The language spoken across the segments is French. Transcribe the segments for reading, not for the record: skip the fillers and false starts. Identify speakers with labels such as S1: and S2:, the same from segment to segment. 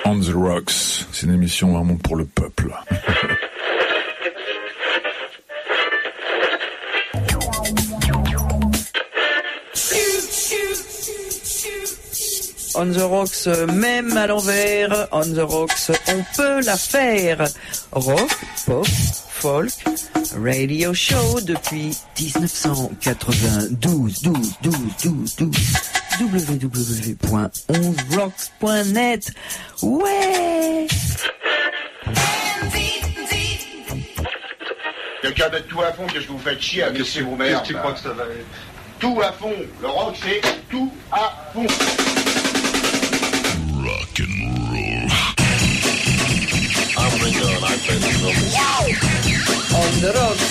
S1: On the Rocks, c'est une émission vraiment pour le peuple.
S2: On the Rocks, même à l'envers, On the Rocks, on peut la faire. Rock, pop, folk, radio show depuis 1992, 12, www.onzerocks.net. Ouais!
S3: Quelqu'un mettre tout à fond, qu'est-ce que vous faites chier à laisser vos mères?
S4: Qu'est-ce que tu crois que ça va être?
S3: Tout à fond. Le rock, c'est tout à fond.
S1: Rock and roll.
S3: I'm Ringo and I play the drums.
S2: On the Rocks.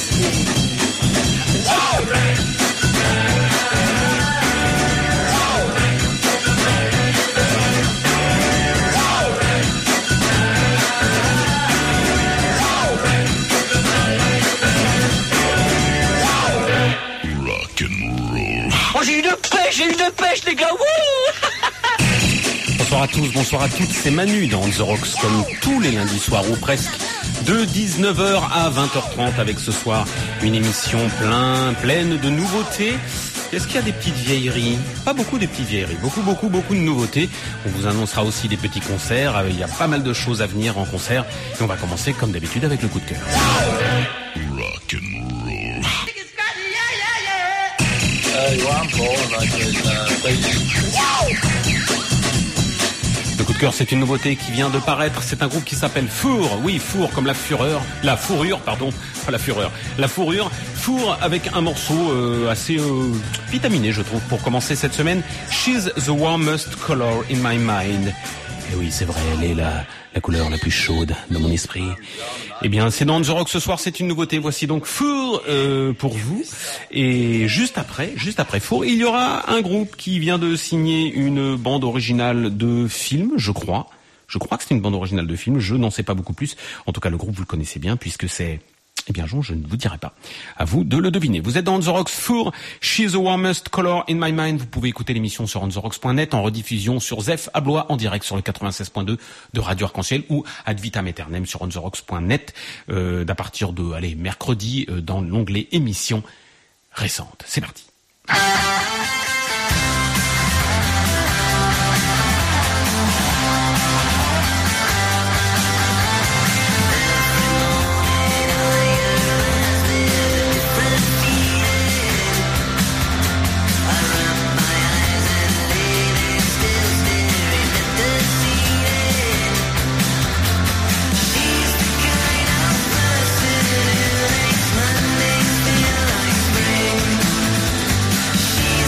S5: Oh, j'ai une pêche, les gars.
S6: Bonsoir à tous, bonsoir à toutes, c'est Manu dans The Rocks, comme tous les lundis soirs ou presque, de 19h à 20h30, avec ce soir une émission pleine de nouveautés. Est-ce qu'il y a des petites vieilleries? Pas beaucoup des petites vieilleries, beaucoup de nouveautés. On vous annoncera aussi des petits concerts, il y a pas mal de choses à venir en concert. Et on va commencer comme d'habitude avec le coup de cœur.
S1: Rock and roll.
S6: Le coup de cœur, c'est une nouveauté qui vient de paraître. C'est un groupe qui s'appelle Four. Oui, Four comme la fourrure, pardon, pas la fureur. La fourrure. Four avec un morceau assez vitaminé, je trouve, pour commencer cette semaine. She's the warmest color in my mind. Et oui, c'est vrai, elle est la couleur la plus chaude de mon esprit. Eh bien, c'est dans The Rock ce soir, c'est une nouveauté. Voici donc Four pour vous. Et juste après Four, il y aura un groupe qui vient de signer une bande originale de film, je crois. Je crois que c'est une bande originale de film, je n'en sais pas beaucoup plus. En tout cas, le groupe, vous le connaissez bien, puisque c'est... Eh bien, je ne vous dirai pas. À vous de le deviner. Vous êtes dans The Rocks Four, She's the warmest color in my mind. Vous pouvez écouter l'émission sur onzerocks.net en rediffusion sur Zef à Blois en direct sur le 96.2 de Radio Arc-en-Ciel ou ad vitam aeternam sur onzerocks.net d'à partir de, mercredi dans l'onglet émissions récentes. C'est parti.
S7: She's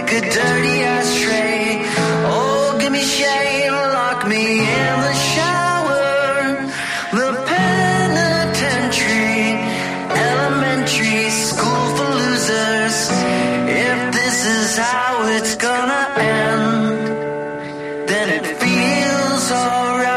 S4: like a dirty ashtray. Oh, give me shame, lock me in the shower. The penitentiary, elementary school for losers. If this is how it's gonna end, then it feels alright.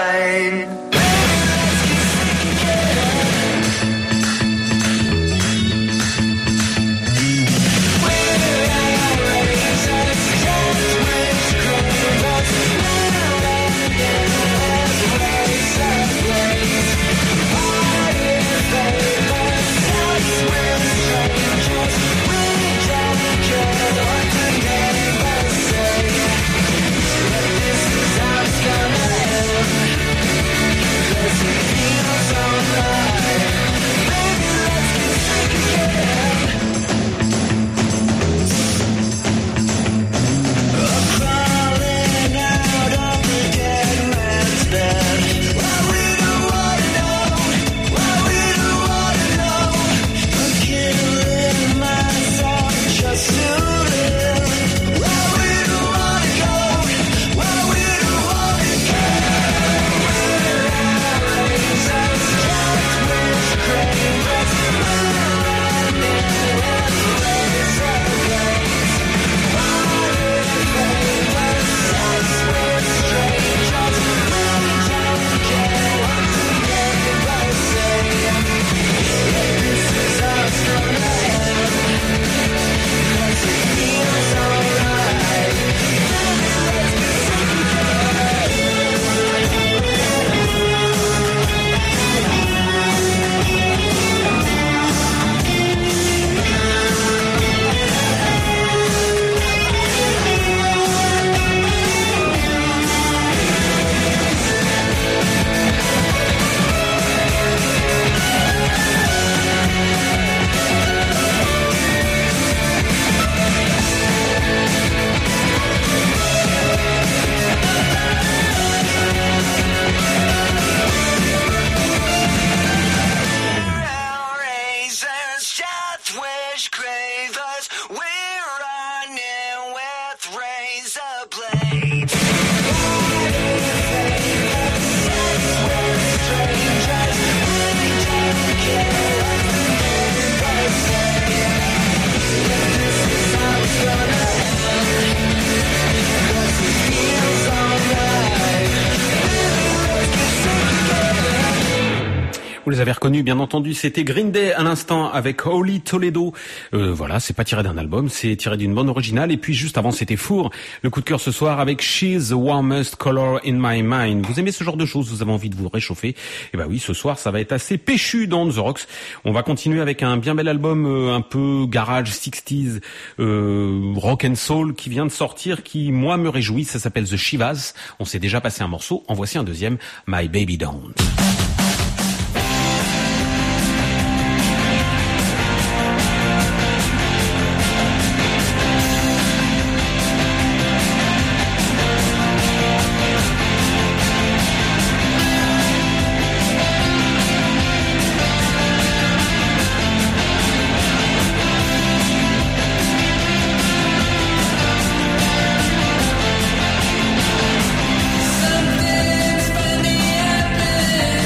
S6: Vous les avez reconnus, bien entendu, c'était Green Day à l'instant avec Holy Toledo. Voilà, c'est pas tiré d'un album, c'est tiré d'une bande originale. Et puis juste avant, c'était Four, le coup de cœur ce soir avec She's the Warmest Color in My Mind. Vous aimez ce genre de choses, vous avez envie de vous réchauffer? Eh ben oui, ce soir, ça va être assez péchu dans The Rocks. On va continuer avec un bien bel album un peu garage 60s, rock and soul qui vient de sortir, qui moi me réjouit. Ça s'appelle The Shivas. On s'est déjà passé un morceau. En voici un deuxième, My Baby Don't.
S7: Something's funny happened.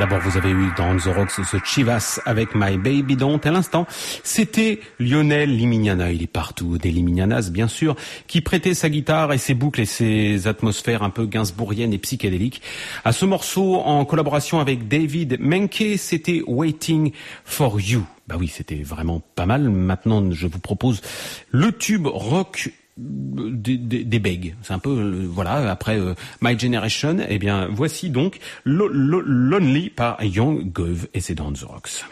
S6: D'abord, vous avez eu dans The Rocks ce Chivas avec My Baby Don't. À l'instant, c'était Lionel Limignana. Il est partout, des Limignanas, bien sûr, qui prêtait sa guitare et ses boucles et ses atmosphères un peu gainsbourgiennes et psychédéliques à ce morceau en collaboration avec David Menke. C'était Waiting for You. Bah oui, c'était vraiment pas mal. Maintenant, je vous propose le tube rock des bègues. C'est un peu, voilà, après My Generation, eh bien, voici donc Lonely par Young Gove et c'est dans The Rocks.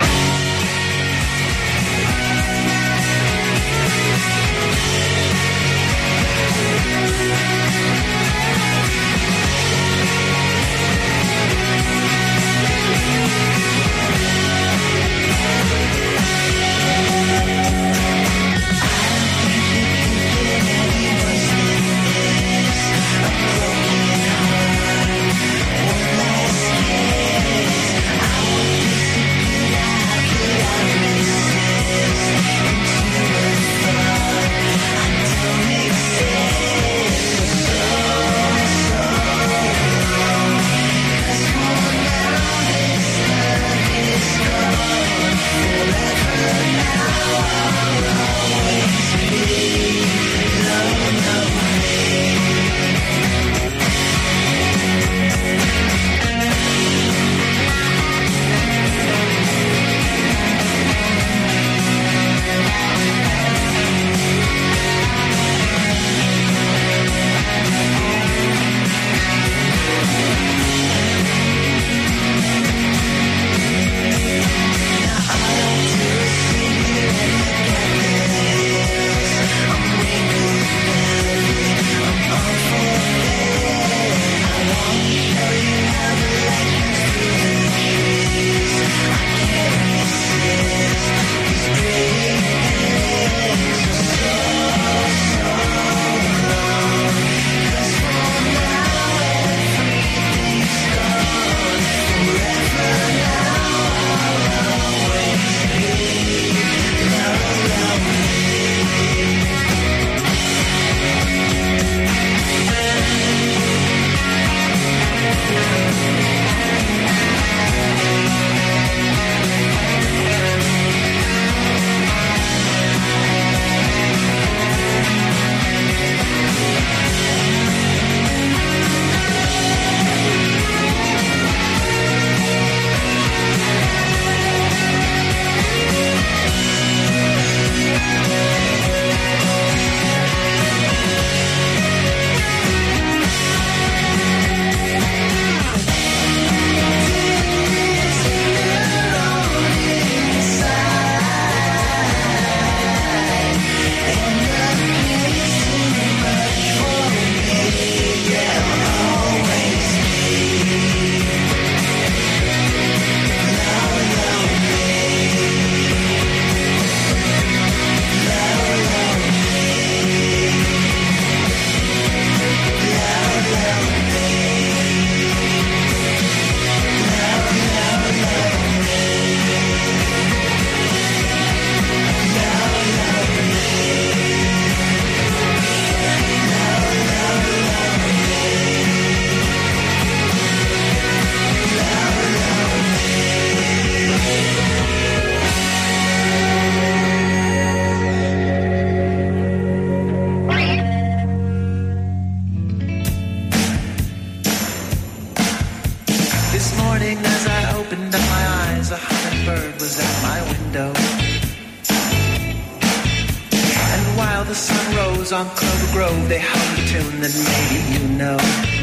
S4: On Clover Grove, they hummed a tune that maybe you know.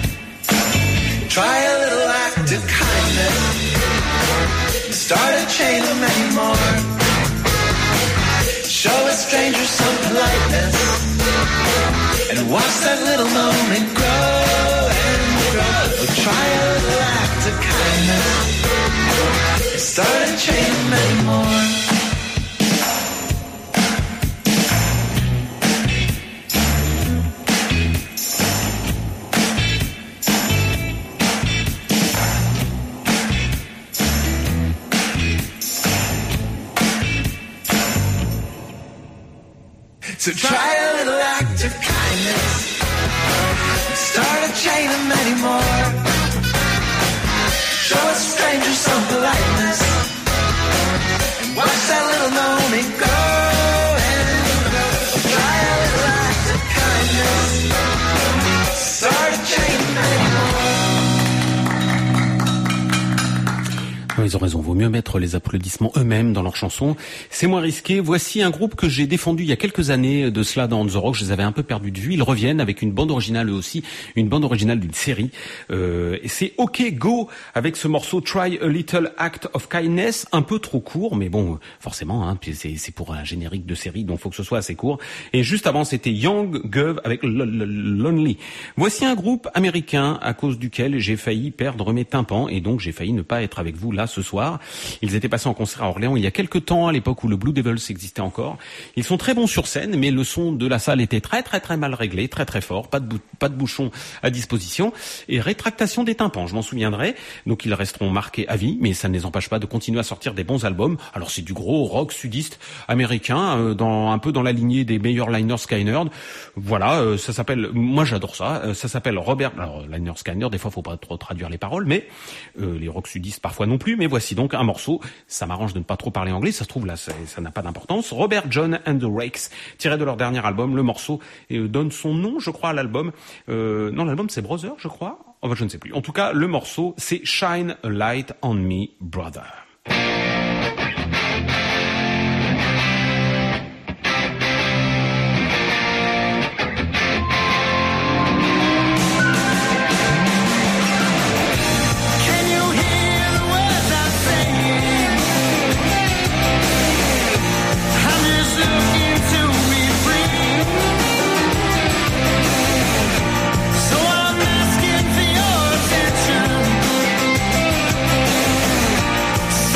S4: Try a little act of kindness, start a chain of many more. Show a stranger some politeness, and watch that little moment grow and grow. Oh, try a little act of kindness, start a chain of many more. So try a little act of kindness, start a chain of many more. Show a stranger some politeness and watch that little moment grow and grow. Try a little act of kindness, start a chain of many more.
S6: Ils ont raison, vaut mieux mettre les applaudissements eux-mêmes dans leurs chansons. C'est moins risqué. Voici un groupe que j'ai défendu il y a quelques années de cela dans On The Rock. Je les avais un peu perdus de vue. Ils reviennent avec une bande originale eux aussi, une bande originale d'une série. Et c'est OK Go avec ce morceau Try a Little Act of Kindness, un peu trop court, mais bon, forcément, hein, c'est pour un générique de série, donc faut que ce soit assez court. Et juste avant, c'était Young Gov avec Lonely. Voici un groupe américain à cause duquel j'ai failli perdre mes tympans et donc j'ai failli ne pas être avec vous là ce soir. Ils étaient passés en concert à Orléans il y a quelques temps, à l'époque où le Blue Devils existait encore. Ils sont très bons sur scène, mais le son de la salle était très très très mal réglé, très très fort, pas de bouchon à disposition et rétractation des tympans, je m'en souviendrai. Donc ils resteront marqués à vie, mais ça ne les empêche pas de continuer à sortir des bons albums. Alors c'est du gros rock sudiste américain, un peu dans la lignée des meilleurs Lynyrd Skynyrd. Voilà, ça s'appelle, moi j'adore ça. Ça s'appelle Robert. Alors Lynyrd Skynyrd, des fois faut pas trop traduire les paroles, mais les rock sudistes parfois non plus. Mais voici donc un morceau. Ça m'arrange de ne pas trop parler anglais. Ça se trouve là, ça n'a pas d'importance. Robert John and the Rakes, tiré de leur dernier album. Le morceau donne son nom, je crois, à l'album. Non, l'album c'est Brother, je crois. Oh, bah, je ne sais plus. En tout cas, le morceau c'est Shine a Light on Me, Brother.
S4: So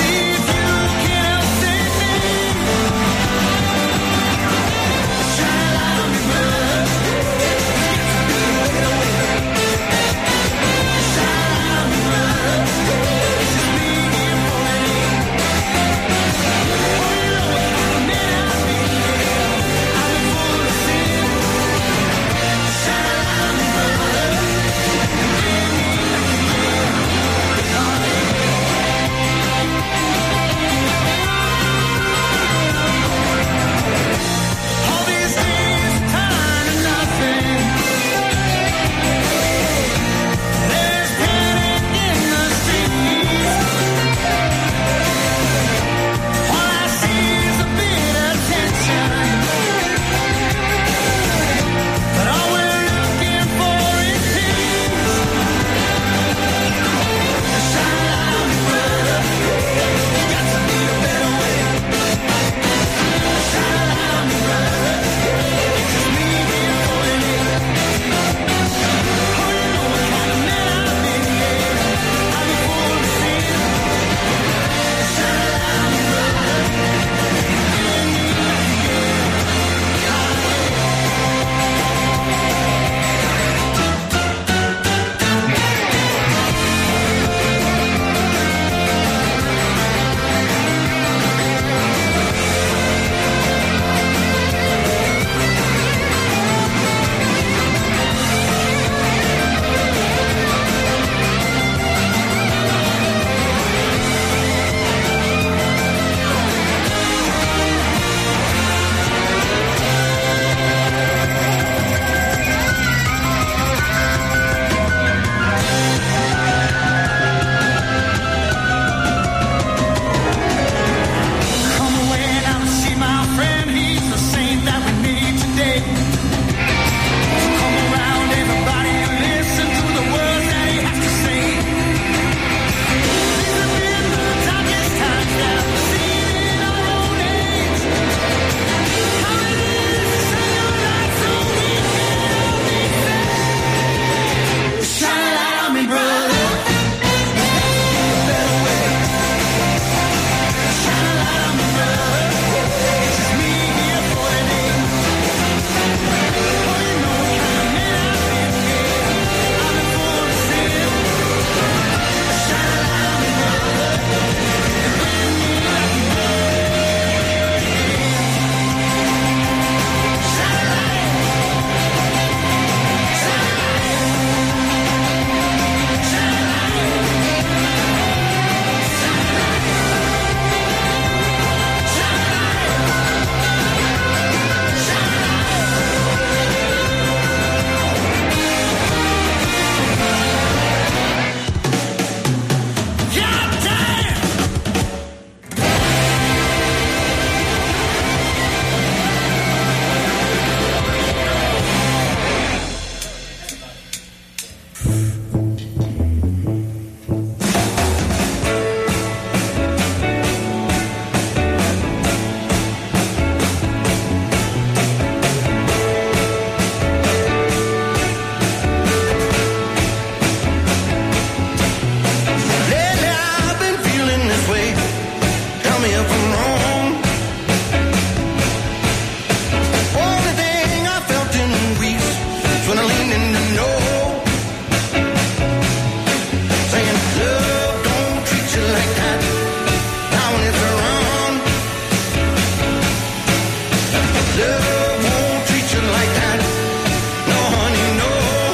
S4: Love won't treat you like that. No, honey, no.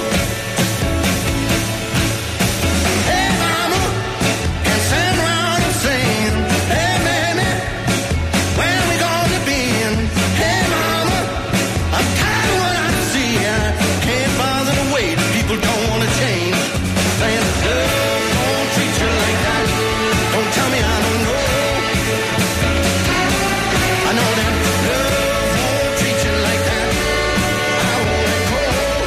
S4: Hey, mama, can stand around and sing. Hey, baby, when we gonna be in? Hey, mama, I'm tired of what I see. I can't bother to wait. People don't wanna change. Saying love won't treat you like that. Don't tell me I don't know. I know that love won't treat you like that. I won't let go.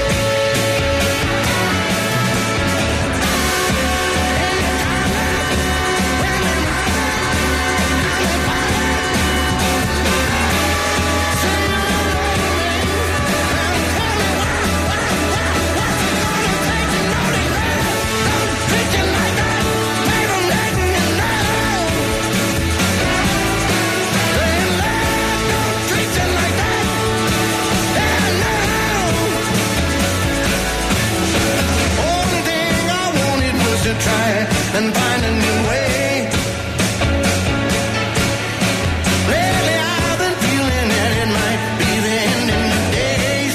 S4: Treat you like that, baby, I'm letting you know. Saying love don't treat you like that. Yeah, no. Only thing I wanted was to try and find a new way. Lately I've been feeling that it might be the end of the days.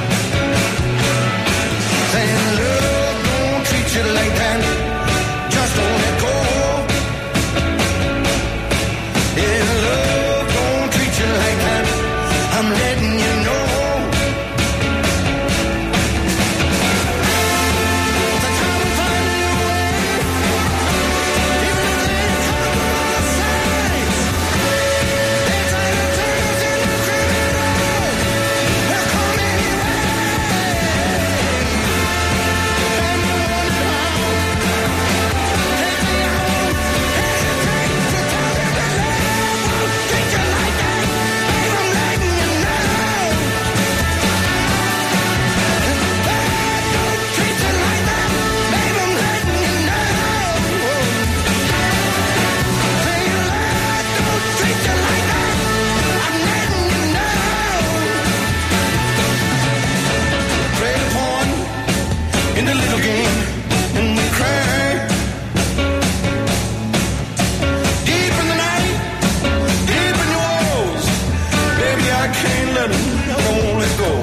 S4: Saying love don't treat you like that. Just don't let go. Yeah, love don't treat you like that. I'm letting you know. The time to find a new way. Even if they come on all sides, they try to turn us into criminals. We'll come anyway. And we wonder how. Lately I won't hesitate to tell you that love won't treat you like that. Babe, I'm letting you know. Love don't treat you like that. Babe, I'm letting you know. Saying love don't treat you like that. I'm letting you know. Play the pawn in the little game and we cry. Deep in the night, deep in your walls. Baby, I can't let him, I won't let go.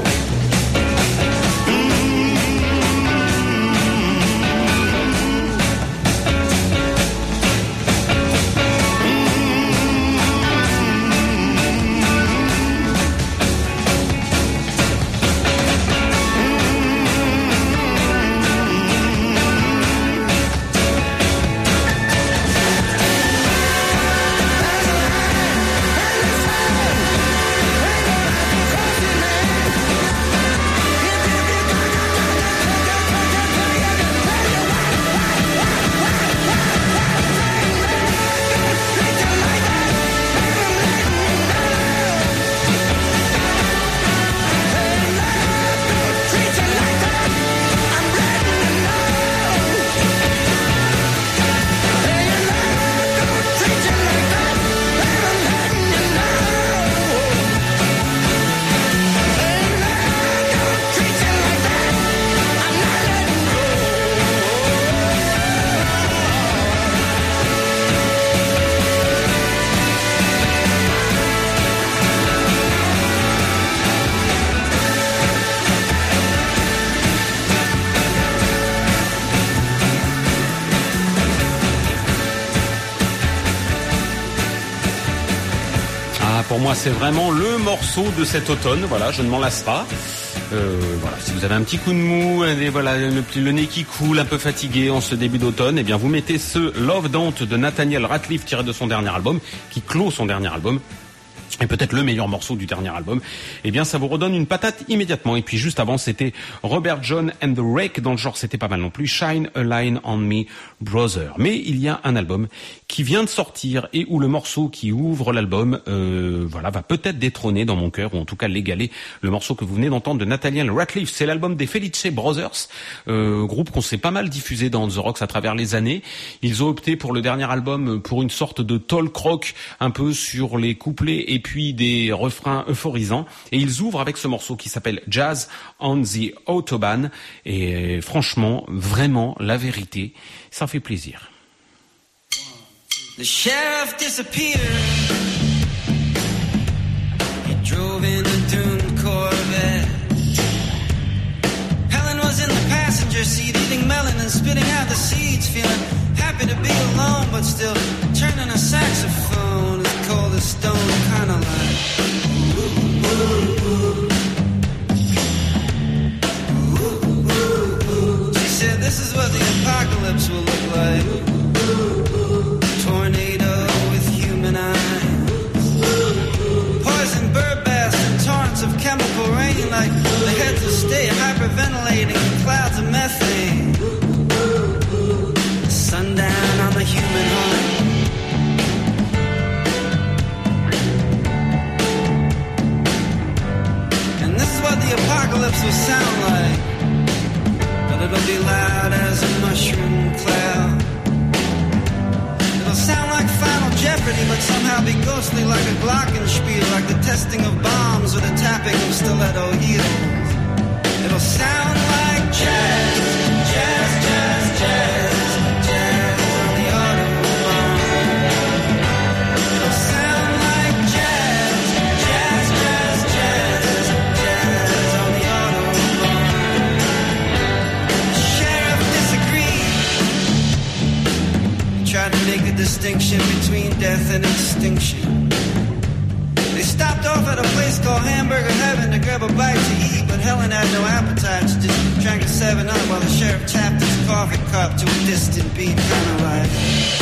S6: Pour moi, c'est vraiment le morceau de cet automne. Voilà, je ne m'en lasse pas. Voilà, si vous avez un petit coup de mou, voilà, le nez qui coule, un peu fatigué en ce début d'automne, eh bien, vous mettez ce Love Don't de Nathaniel Rateliff tiré de son dernier album, qui clôt son dernier album. Et peut-être le meilleur morceau du dernier album, eh bien ça vous redonne une patate immédiatement. Et puis juste avant c'était Robert John and the Rake, dans le genre c'était pas mal non plus, Shine a Line on Me Brother. Mais il y a un album qui vient de sortir et où le morceau qui ouvre l'album voilà, va peut-être détrôner dans mon cœur, ou en tout cas l'égaler, le morceau que vous venez d'entendre de Nathaniel Rateliff. C'est l'album des Felice Brothers, groupe qu'on s'est pas mal diffusé dans The Rocks à travers les années. Ils ont opté pour le dernier album pour une sorte de talk rock un peu sur les couplets et puis des refrains euphorisants, et ils ouvrent avec ce morceau qui s'appelle Jazz on the Autobahn, et franchement, vraiment, la vérité, ça fait plaisir.
S4: The sheriff disappeared. He drove in a
S7: spitting out the seeds, feeling happy to be alone, but still turning a saxophone as cold as stone, kind of like. She said, this is what the apocalypse will look like. Tornado with human eyes. Poison bird baths and torrents of chemical rain, like the heads will stay hyperventilating in clouds of methane. Sundown on the human heart. And this is what the apocalypse will sound like. But it'll be loud as a mushroom cloud. It'll sound like Final Jeopardy, but somehow be ghostly like a glockenspiel, like the testing of bombs or the tapping of stiletto heels. It'll sound like jazz, jazz, jazz, jazz, jazz on the Autobahn. It'll sound like jazz, jazz, jazz, jazz, jazz on the Autobahn. The sheriff disagreed. He tried to make a distinction between death and extinction. They stopped off at a place called Hamburger Heaven to grab a bite to eat, but Helen had no appetite. She just drank a 7-Up while the sheriff tapped his coffee cup to a distant beat, kind of like.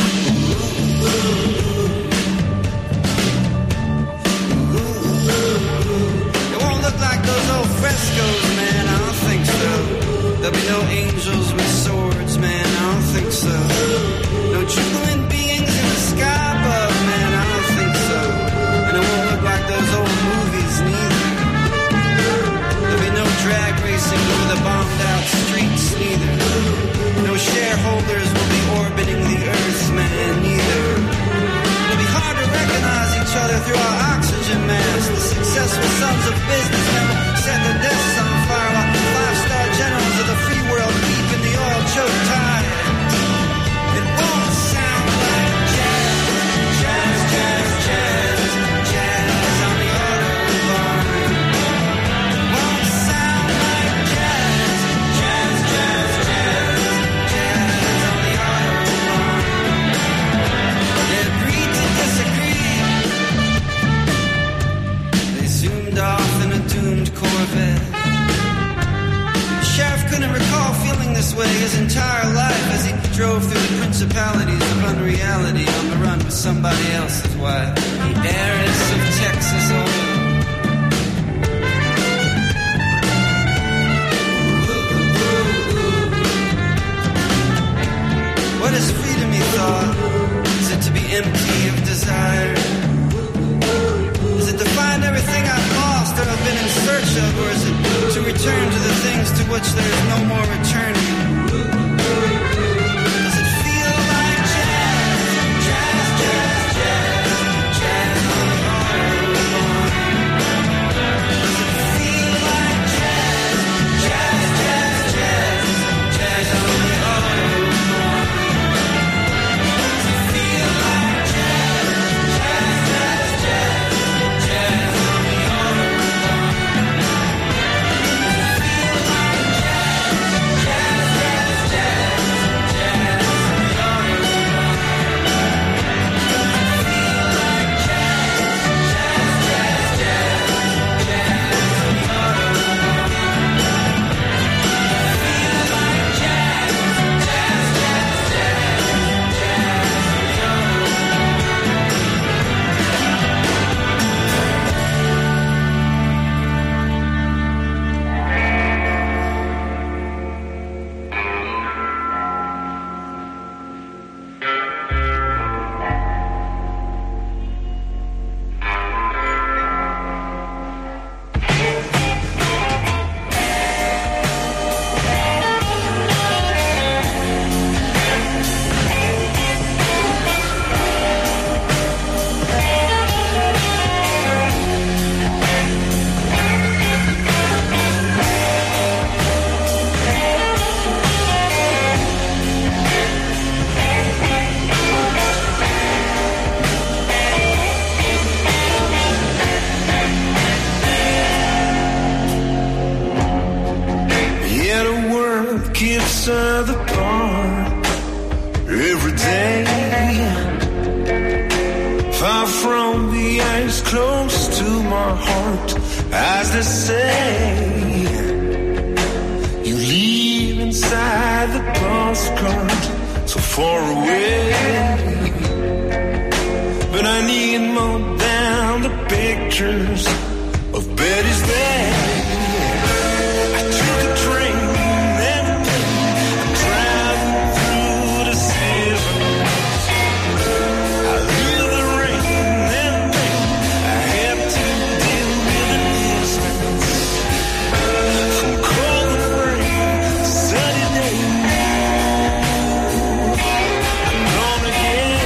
S7: It won't look like those old frescoes, man, I don't think so. There'll be no angels with swords, man, I don't think so. No jubilant beings in the sky above, man, I don't think so. And it won't look like those old movies, neither. There'll be no drag racing over the bombed out streets, neither. No shareholders will be orbiting the earth, man, neither. It'll be hard to recognize each other through our oxygen masks. The successful sons of businessmen will set their desks on fire while 5-star generals of the free world deep in the oil-choked tide. It won't sound like jazz, jazz, jazz, jazz, jazz on the Autobahn. It won't sound like jazz, jazz, jazz, jazz, jazz on the Autobahn. They agreed to disagree. They zoomed off in a doomed Corvette. The sheriff couldn't recall feeling this way his entire life as he drove through the principalities of unreality on the run with somebody else's wife, the heiress of Texas oil. What is freedom, he thought? Is it to be empty of desire? Is it to find everything I've lost or have been in search of, or is it to return to the things to which there is no more returning? Does it feel like jazz, jazz, jazz, jazz, jazz on the Autobahn? Does it feel like jazz, jazz, jazz, jazz, jazz on the Autobahn? Does it feel like jazz, jazz, jazz, jazz, jazz on the Autobahn? Does it feel like jazz, jazz, jazz, jazz, jazz on the Autobahn? Does it feel like jazz, jazz, jazz, jazz, jazz on the Autobahn? Feel like jazz, jazz, jazz, jazz, jazz on the
S4: Yet a world keeps her apart.
S8: close to my heart, as they say. You live inside the postcard, so far away. But I need more than the pictures of Betty's Day. I took a train and a plane, I'm traveling through the seasons. I live the rain and pain, I have to deal with the distance. From cold and rain to sunny day, I'm gonna get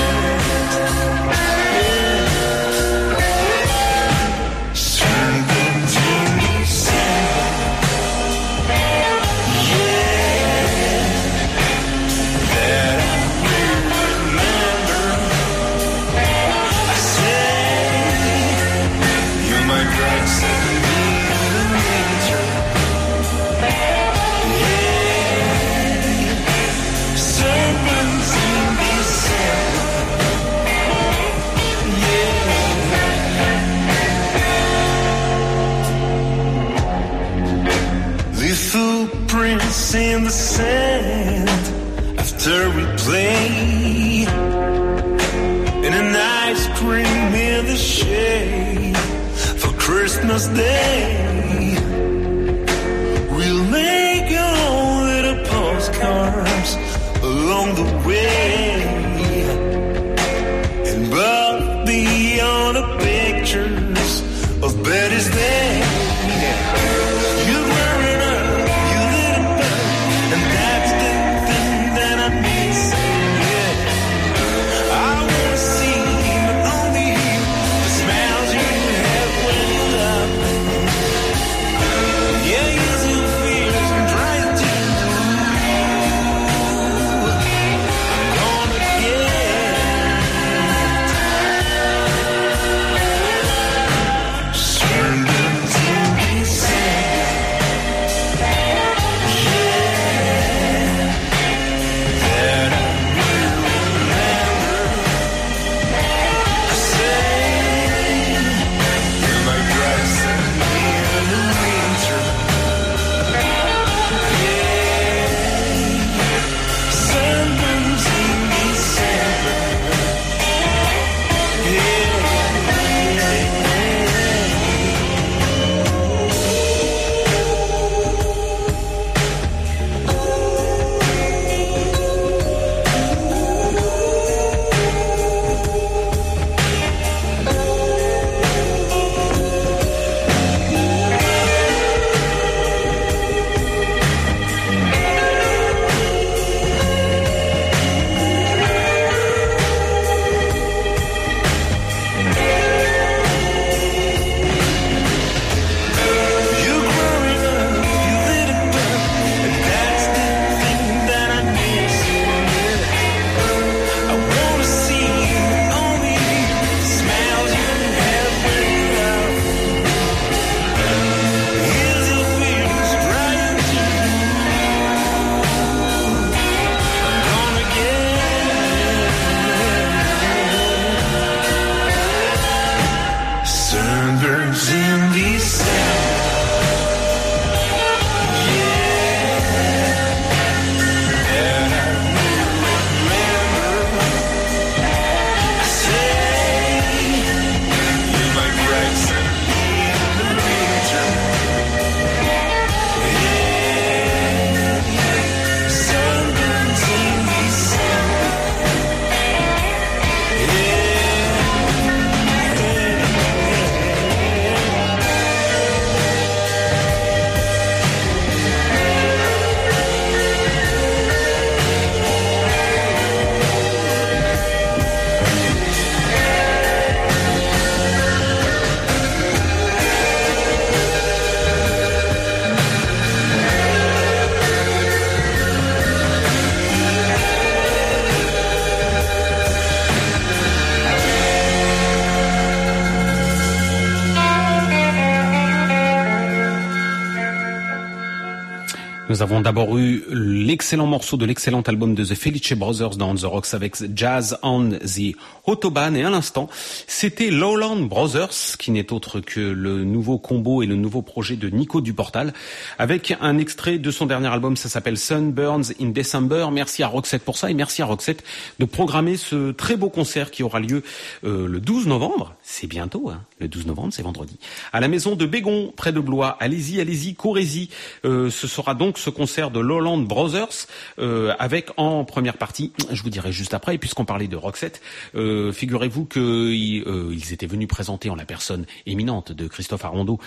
S8: footprints in the sand after we play, and an ice cream in the shade for Christmas Day. We'll make our little postcards along the way, and both be on the pictures of Betty's Day. You're wearing up, you little bird, and that's the thing that I'm missing. Yeah, I wanna see but only you, the smiles you have when you love me. Yeah, use your fears and try to. I'm gonna get.
S6: Nous avons d'abord eu l'excellent morceau de l'excellent album de The Felice Brothers dans On The Rocks avec Jazz on the Autobahn, et à l'instant, c'était Lowland Brothers, qui n'est autre que le nouveau combo et le nouveau projet de Nico Duportal, avec un extrait de son dernier album, ça s'appelle Sunburns in December. Merci à Roxette pour ça, et merci à Roxette de programmer ce très beau concert qui aura lieu le 12 novembre, c'est bientôt, hein, le 12 novembre, c'est vendredi, à la maison de Bégon, près de Blois. Allez-y, courez-y, ce sera donc ce concert de Lowland Brothers, avec en première partie, je vous dirai juste après, et puisqu'on parlait de Roxette, figurez-vous qu'ils étaient venus présenter en la personne éminente de Christophe Arondeau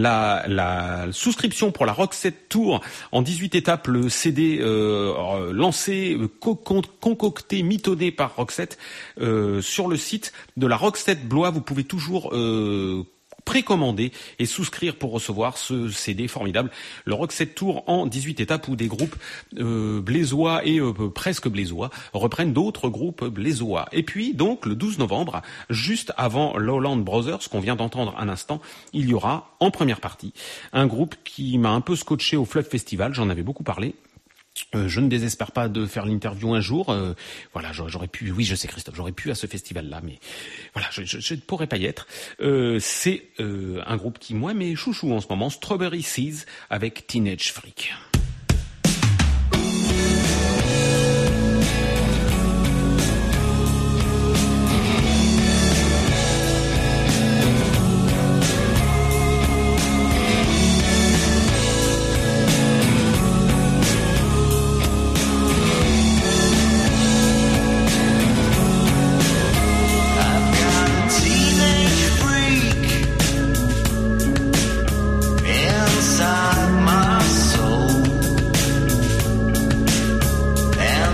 S6: la souscription pour la Roxette Tour en 18 étapes, le CD lancé, concocté, mitonné par Roxette sur le site de la Roxette Blois. Vous pouvez toujours précommander et souscrire pour recevoir ce CD formidable, le Roxette Tour en 18 étapes, où des groupes blésois et presque blésois reprennent d'autres groupes blésois. Et puis donc le 12 novembre, juste avant Lowland Brothers qu'on vient d'entendre un instant, il y aura en première partie un groupe qui m'a un peu scotché au Fluff Festival, j'en avais beaucoup parlé. Je ne désespère pas de faire l'interview un jour. Voilà, j'aurais pu. Oui, je sais, Christophe, j'aurais pu à ce festival-là, mais voilà, je ne pourrais pas y être. C'est un groupe qui, moi, m'est chouchou en ce moment, Strawberry Seas avec Teenage Freak.
S4: Inside my soul,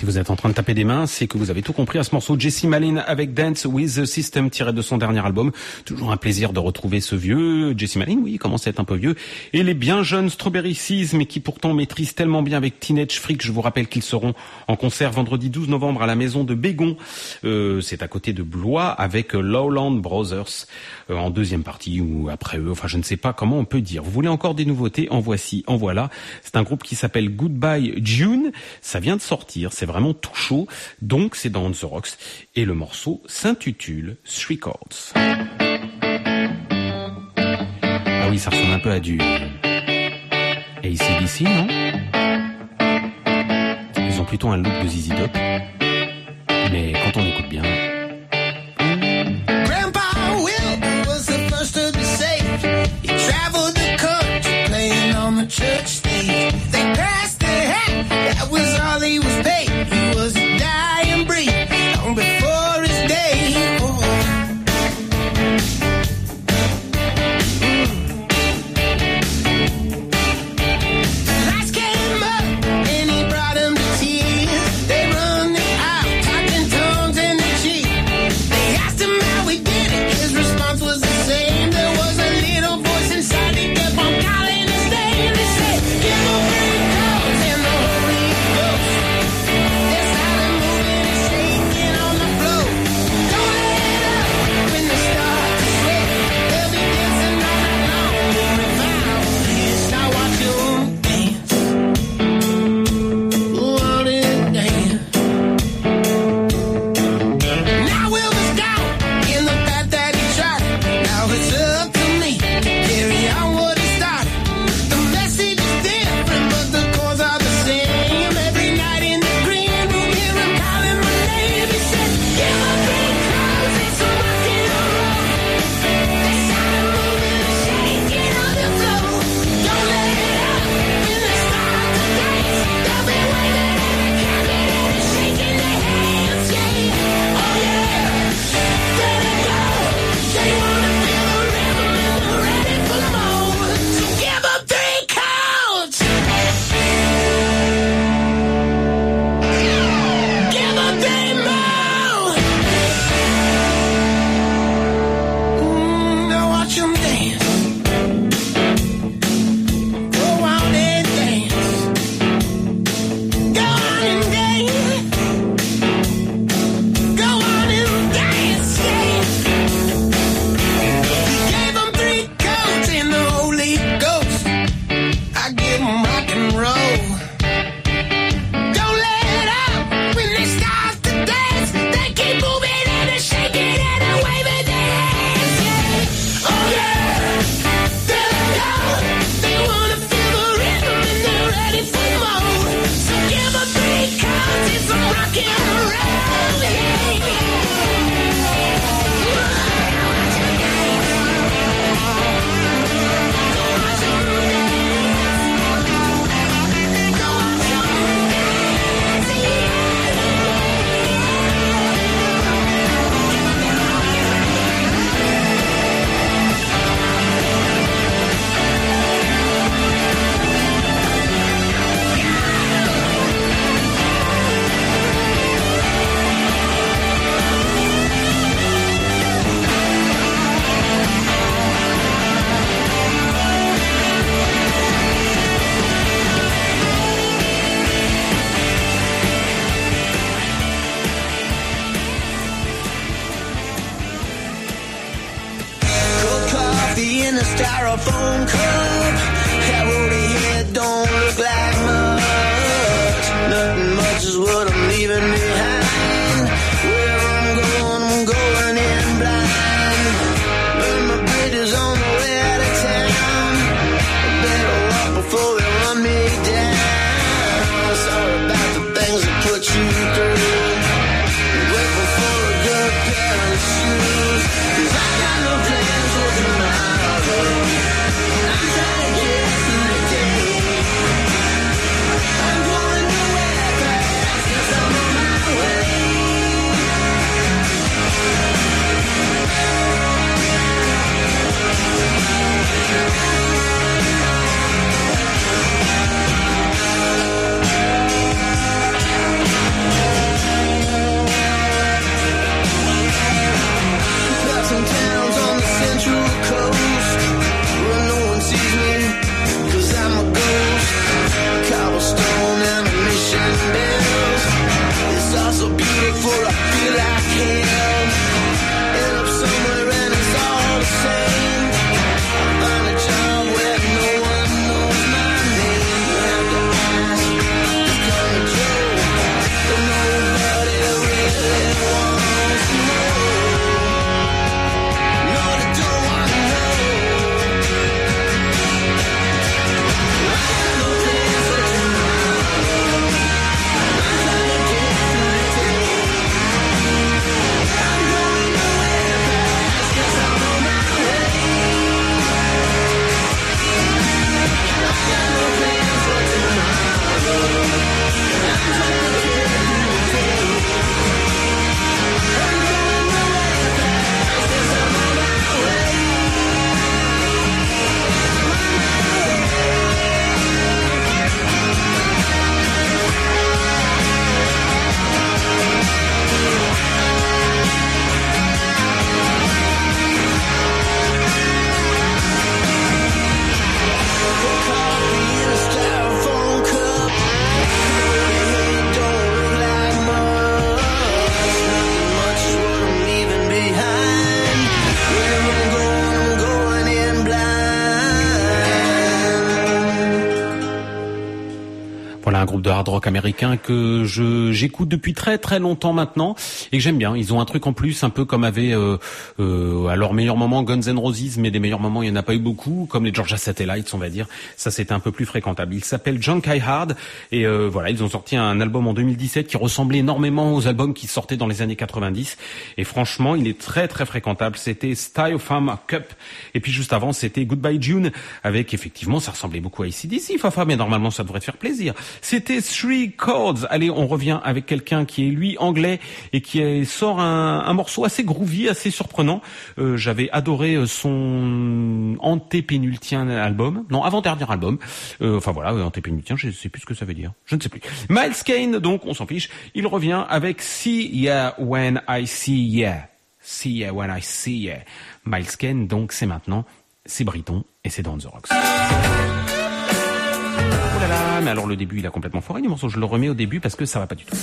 S6: Si vous êtes en train de taper des mains, c'est que vous avez tout compris à ce morceau. Jessie Malin avec Dance with the System, tiré de son dernier album. Toujours un plaisir de retrouver ce vieux Jessie Malin, oui, il commence à être un peu vieux. Et les bien jeunes Strawberry Seas, mais qui pourtant maîtrisent tellement bien avec Teenage Freak. Je vous rappelle qu'ils seront en concert vendredi 12 novembre à la maison de Bégon. C'est à côté de Blois avec Lowland Brothers en deuxième partie ou après eux. Enfin, je ne sais pas comment on peut dire. Vous voulez encore des nouveautés? En voici, en voilà. C'est un groupe qui s'appelle Goodbye June. Ça vient de sortir. C'est vraiment tout chaud. Donc, c'est dans On The Rocks. Et le morceau s'intitule Three Chords. Ah oui, ça ressemble un peu à du AC/DC, non? Ils ont plutôt un look de ZZ Top. Mais quand on écoute bien...
S4: Grandpa Will was the first to be saved. He traveled the country playing on the church stage. They passed the hat, that was all he was paid. He was a dying breed, long before his day. Oh. Lights came up and he brought him to tears. They run the aisle, talking tongues and the cheek. They asked him how he did it, his response was the same. There was a little voice inside, he kept on calling his name. They said, give him 3 chords and the Holy Ghost. They started moving and shaking on the floor. Don't let up when they start to sweat. They'll be dancing all night long in revival. Yes, now watch them dance. Ooh, all this dance. Now Wilbur's gone in the path that he charted. Now it's up to me to carry on what he started. The message is different, but the chords are the same. Every night in the green room, hear him calling my name. He said, give up 3 chords and some rock and roll. They started moving and shaking on the floor. Don't let it up when they start to dance. They'll be waving and clapping and shaking their hands, yeah. Oh yeah, there they go. They wanna feel the rhythm and they're ready for more. So give them 3 chords. Give them 3 more. Now watch them dance. Go on and dance. Go on and dance. Go on and dance, yeah. He gave them 3 chords and the Holy Ghost. I give them rock and roll. Don't let up when they start to dance. They keep moving and they're shaking and they're waving their hands, yeah. Oh yeah, there they go. They wanna feel the rhythm and they're ready for more. So give them 3 chords and some rock and roll, yeah. Cold coffee in a styrofoam cup. That roady head don't look like much. Nothing much is what I'm leaving behind. Where I'm going in blind. Burn my bridges on the way out of town. I better walk before they run me down. Sorry about the things that put you through. Grateful for a good pair of shoes. 'Cause I got no plans for tomorrow. I'm trying to get through the
S6: un groupe de hard rock américain que j'écoute depuis très très longtemps maintenant et que j'aime bien. Ils ont un truc en plus, un peu comme avait à leur meilleur moment Guns N' Roses, mais des meilleurs moments il n'y en a pas eu beaucoup, comme les Georgia Satellites on va dire. Ça c'était un peu plus fréquentable. Ils s'appellent Junkie Hard et voilà, ils ont sorti un album en 2017 qui ressemblait énormément aux albums qui sortaient dans les années 90 et franchement il est très très fréquentable. C'était Styrofoam Cup et puis juste avant c'était Goodbye June avec effectivement ça ressemblait beaucoup à AC/DC, Fafa, mais normalement ça devrait te faire plaisir. C'était Three Chords. Allez, on revient avec quelqu'un qui est lui anglais et qui sort un morceau assez groovy, assez surprenant. J'avais adoré son antépénultien album, non avant-dernier album. Enfin voilà, antépénultien, je sais plus ce que ça veut dire, je ne sais plus. Miles Kane, donc on s'en fiche. Il revient avec See Ya When I See Ya. See Ya When I See Ya. Miles Kane, donc c'est maintenant, c'est Briton et c'est dans The Rocks. Oh là là, mais alors le début il a complètement foiré du morceau, je le remets au début parce que ça va pas du tout.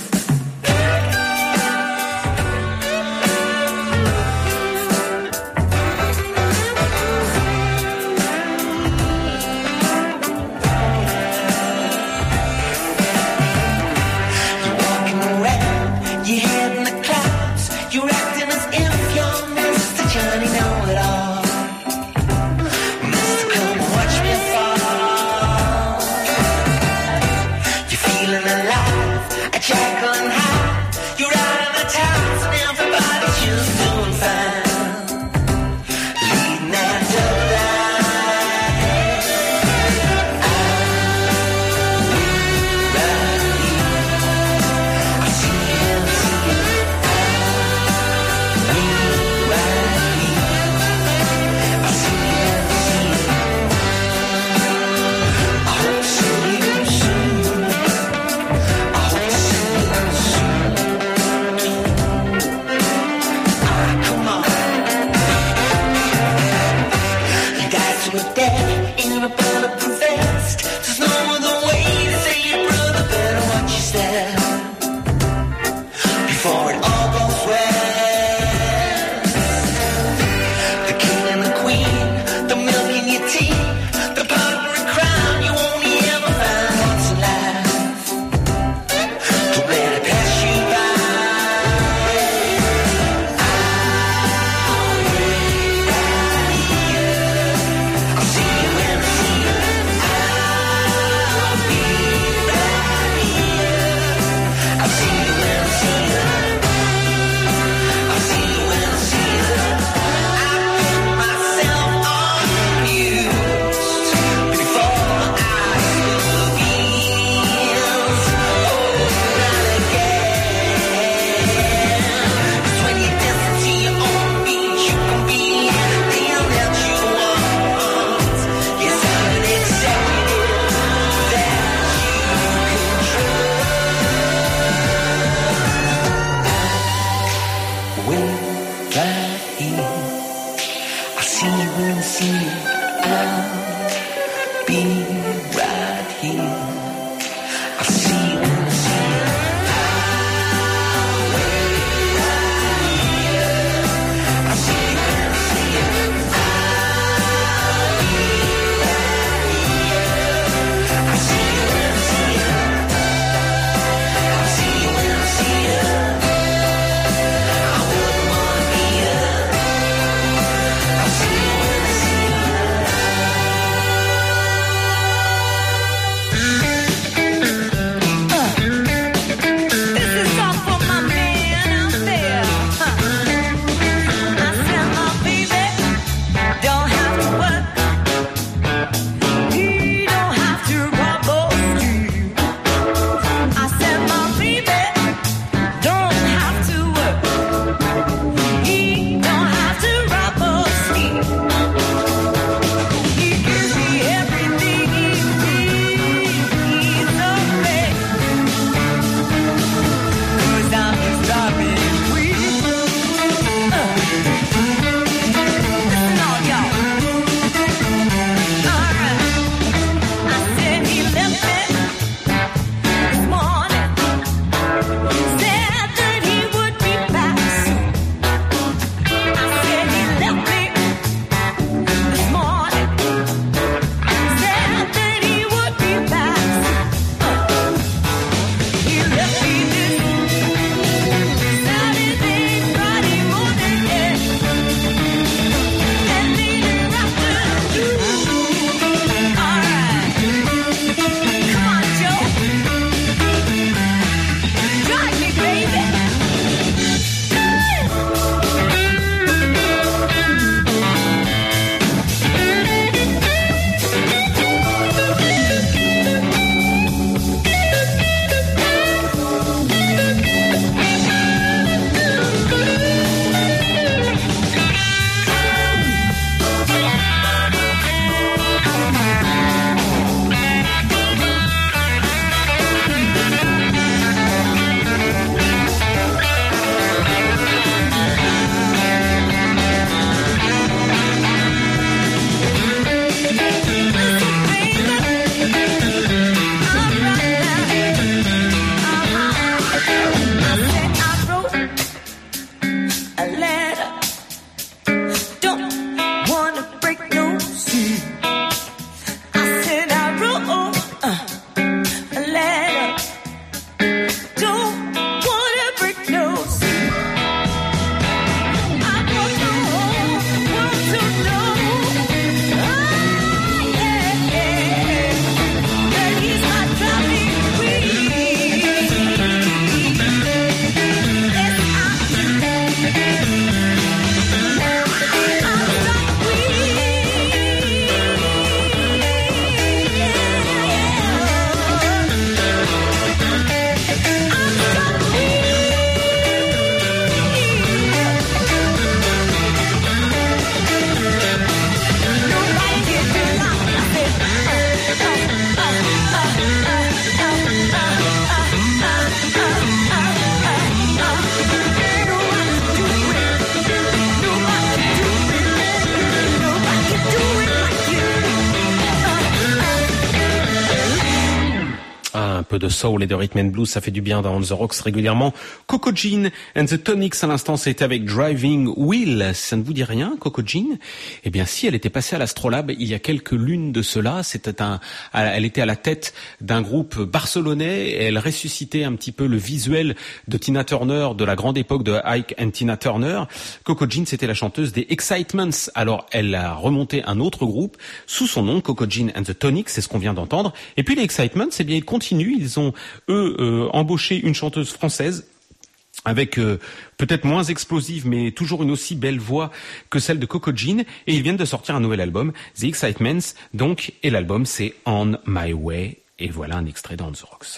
S6: peu de soul et de rhythm and blues, ça fait du bien dans On The Rocks régulièrement. Coco Jean and the Tonics à l'instant, c'était avec Driving Wheel. Ça ne vous dit rien, Coco Jean? Eh bien si, elle était passée à l'Astrolabe il y a quelques lunes de cela. Elle était à la tête d'un groupe barcelonais et elle ressuscitait un petit peu le visuel de Tina Turner, de la grande époque de Ike and Tina Turner. Coco Jean, c'était la chanteuse des Excitements. Alors elle a remonté un autre groupe sous son nom, Coco Jean and the Tonics, c'est ce qu'on vient d'entendre. Et puis les Excitements, eh bien ils continuent, ils ont embauché une chanteuse française avec peut-être moins explosive mais toujours une aussi belle voix que celle de Coco Jean, et ils viennent de sortir un nouvel album, The Excitements, donc, et l'album c'est On My Way, et voilà un extrait dans The Rocks.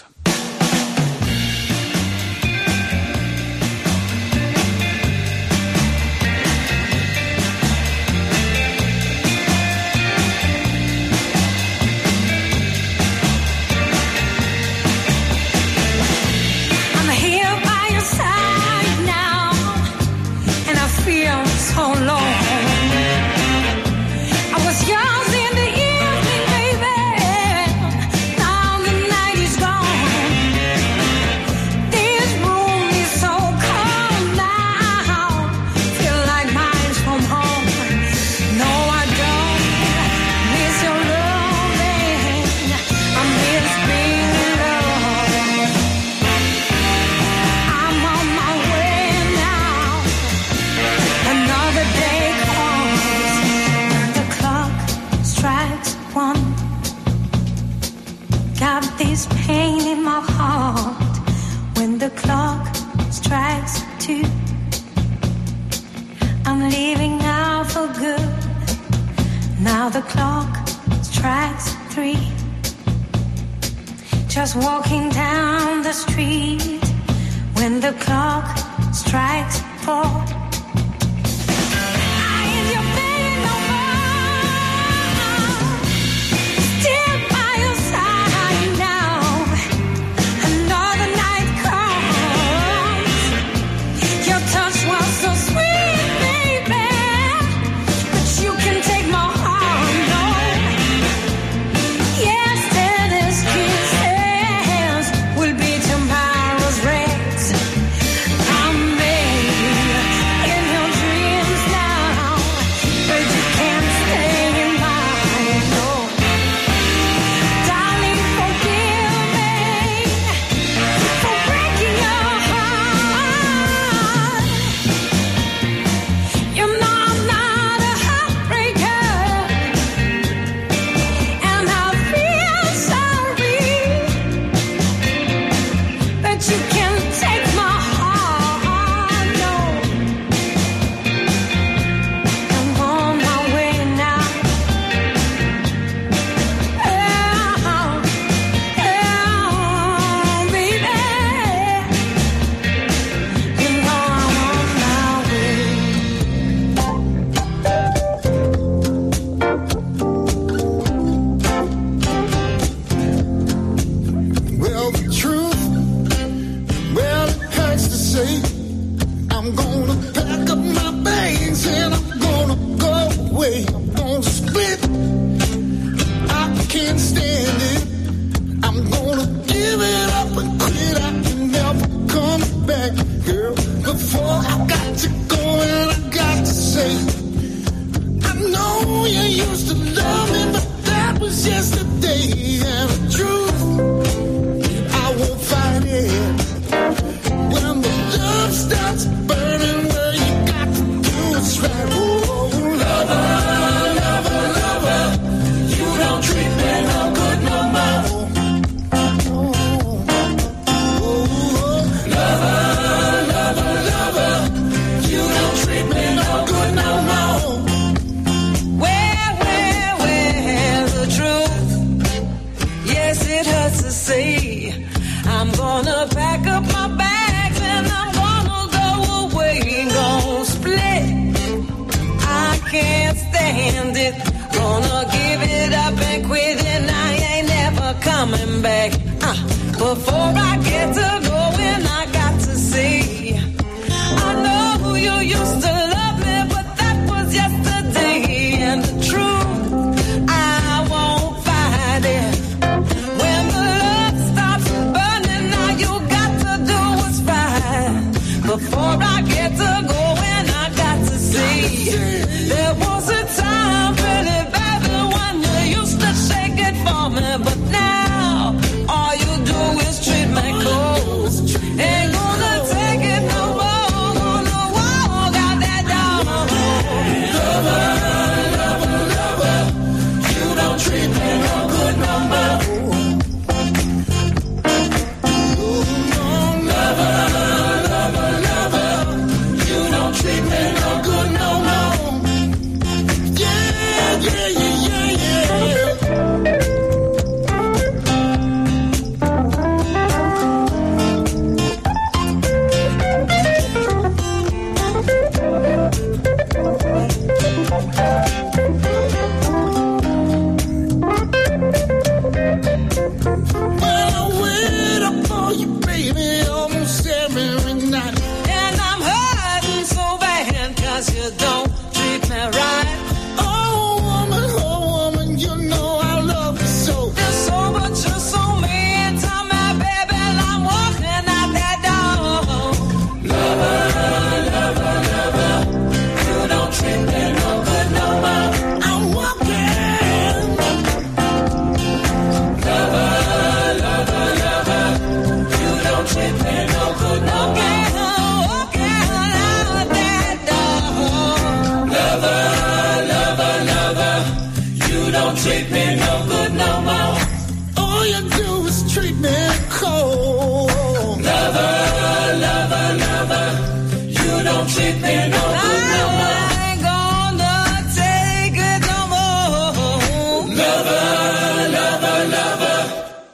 S9: This pain in my heart when the clock strikes 2. I'm leaving out for good. Now the clock strikes 3. Just walking down the street when the clock strikes 4.
S10: When the love stops
S4: treat me no good no more. All you do is treat me cold. Lover, lover, lover, you don't treat me no good no more. I ain't gonna take it no more. Lover, lover, lover.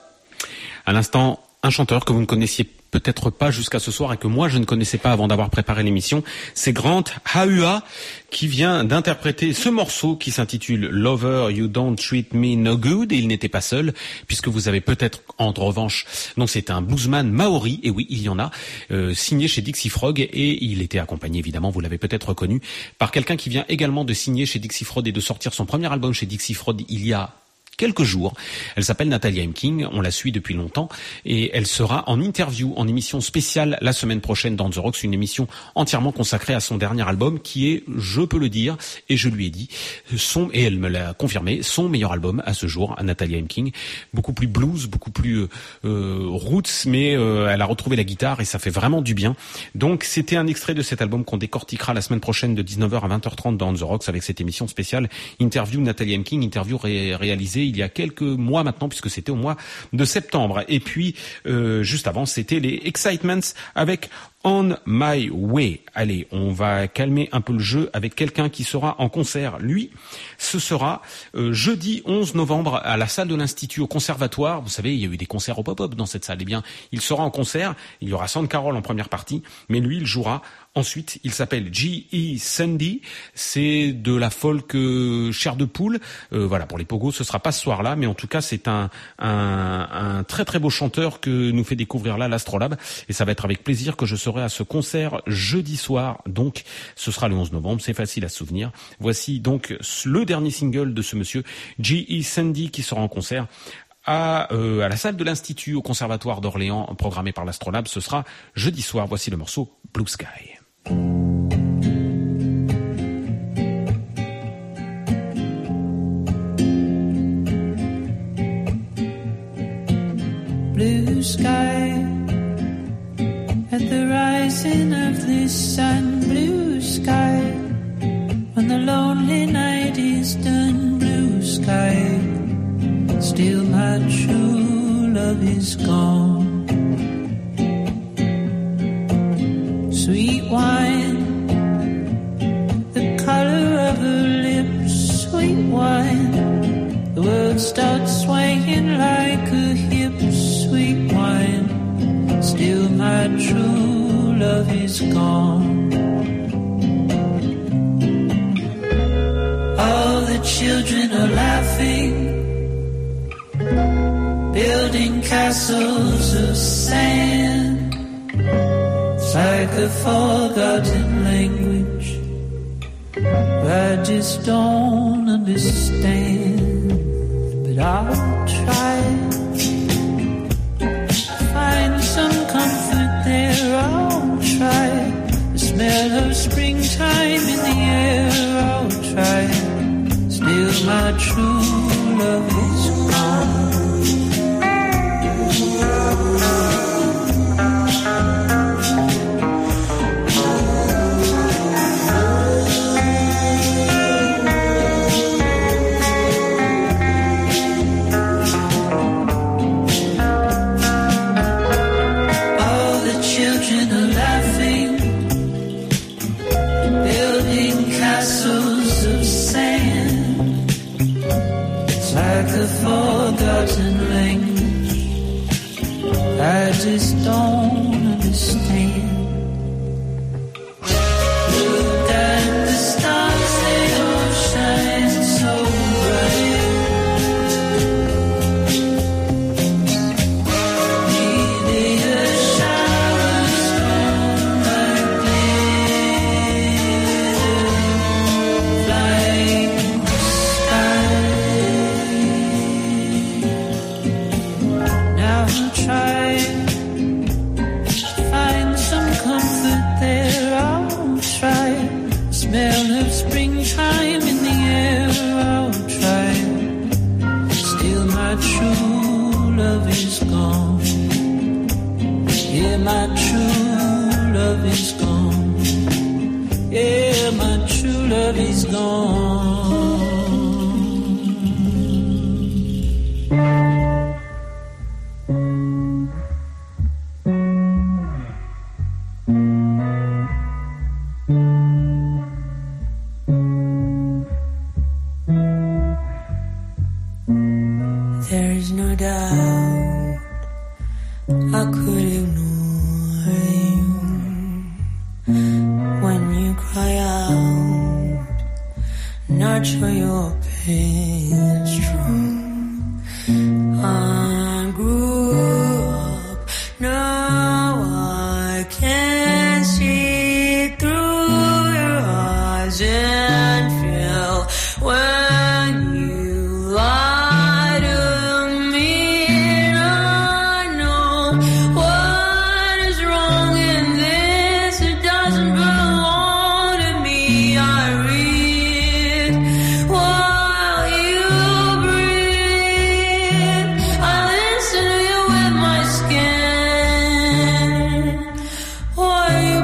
S6: À l'instant, un chanteur que vous ne connaissiez peut-être pas jusqu'à ce soir et que moi je ne connaissais pas avant d'avoir préparé l'émission, c'est Grant Ahua qui vient d'interpréter ce morceau qui s'intitule Lover, You Don't Treat Me No Good, et il n'était pas seul puisque vous avez peut-être en revanche, donc c'est un bluesman maori, et oui il y en a, signé chez Dixie Frog, et il était accompagné évidemment, vous l'avez peut-être reconnu, par quelqu'un qui vient également de signer chez Dixie Frog et de sortir son premier album chez Dixie Frog il y a quelques jours. Elle s'appelle Natalia Hemking, on la suit depuis longtemps et elle sera en interview, en émission spéciale la semaine prochaine dans The Rocks, une émission entièrement consacrée à son dernier album qui est, je peux le dire, et je lui ai dit, et elle me l'a confirmé, son meilleur album à ce jour, à Natalia Hemking. Beaucoup plus blues, beaucoup plus roots, mais elle a retrouvé la guitare et ça fait vraiment du bien. Donc c'était un extrait de cet album qu'on décortiquera la semaine prochaine de 19h à 20h30 dans The Rocks avec cette émission spéciale interview Natalia Hemking, interview réalisée il y a quelques mois maintenant puisque c'était au mois de septembre. Et puis juste avant c'était les Excitements avec On My Way. Allez, on va calmer un peu le jeu avec quelqu'un qui sera en concert. Lui, ce sera jeudi 11 novembre à la salle de l'Institut au Conservatoire. Vous savez, il y a eu des concerts au pop-up dans cette salle. Eh bien, il sera en concert. Il y aura Sound Carol en première partie, mais lui, il jouera. Ensuite, il s'appelle G.E. Sandy. C'est de la folk chair de poule. Voilà, pour les pogos, ce sera pas ce soir-là, mais en tout cas, c'est un très très beau chanteur que nous fait découvrir là l'Astrolabe. Et ça va être avec plaisir que je serai à ce concert jeudi soir. Donc, ce sera le 11 novembre. C'est facile à se souvenir. Voici donc le dernier single de ce monsieur, G.E. Sandy, qui sera en concert à la salle de l'Institut au Conservatoire d'Orléans, programmé par l'Astrolabe. Ce sera jeudi soir. Voici le morceau Blue Sky.
S10: Blue sky at the rising of the sun. Blue sky when the lonely night is done. Blue sky, still my true love is gone. Sweet wine, the color of her lips. Sweet wine, the world starts swaying like a hip. Sweet wine, still my true love is gone. All the children are laughing, building castles of sand. It's like a forgotten language I just don't understand. But I'll try to find some comfort there. I'll try the smell of springtime in the air. I'll try, still my true love is gone. Forgotten language I just don't understand. Look at the stars, they all shine so bright. Meteor showers come like glitter, flying in the sky. Try to find some comfort there. I'll try the smell of springtime in the air. I'll try, still my true love is gone. Yeah, my true love is gone. Yeah, my true love is gone. There's no doubt I could ignore you when you cry out, not sure your pain's true. I grew up, now I can see through your eyes and feel when you lie to me. And I know what is wrong in this, it doesn't belong to me. I read while you breathe, I listen to you with my skin while you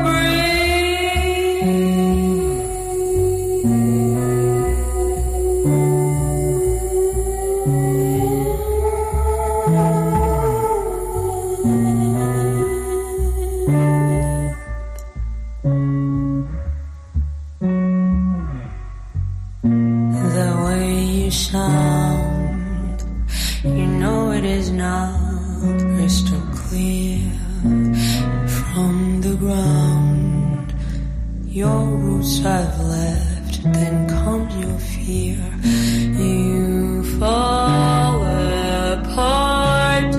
S10: the way you sound, you know it is not crystal clear. From the ground, your roots I've left, then comes your fear. You fall apart,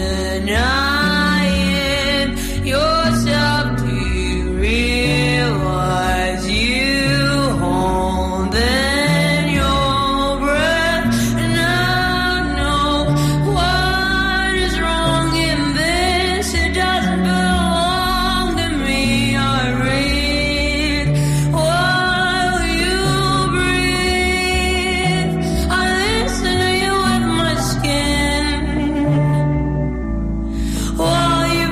S10: denying yourself. Do you realize you hold in your breath? And I know what is wrong in this, it doesn't belong to me. I read while you breathe, I listen to you with my skin while you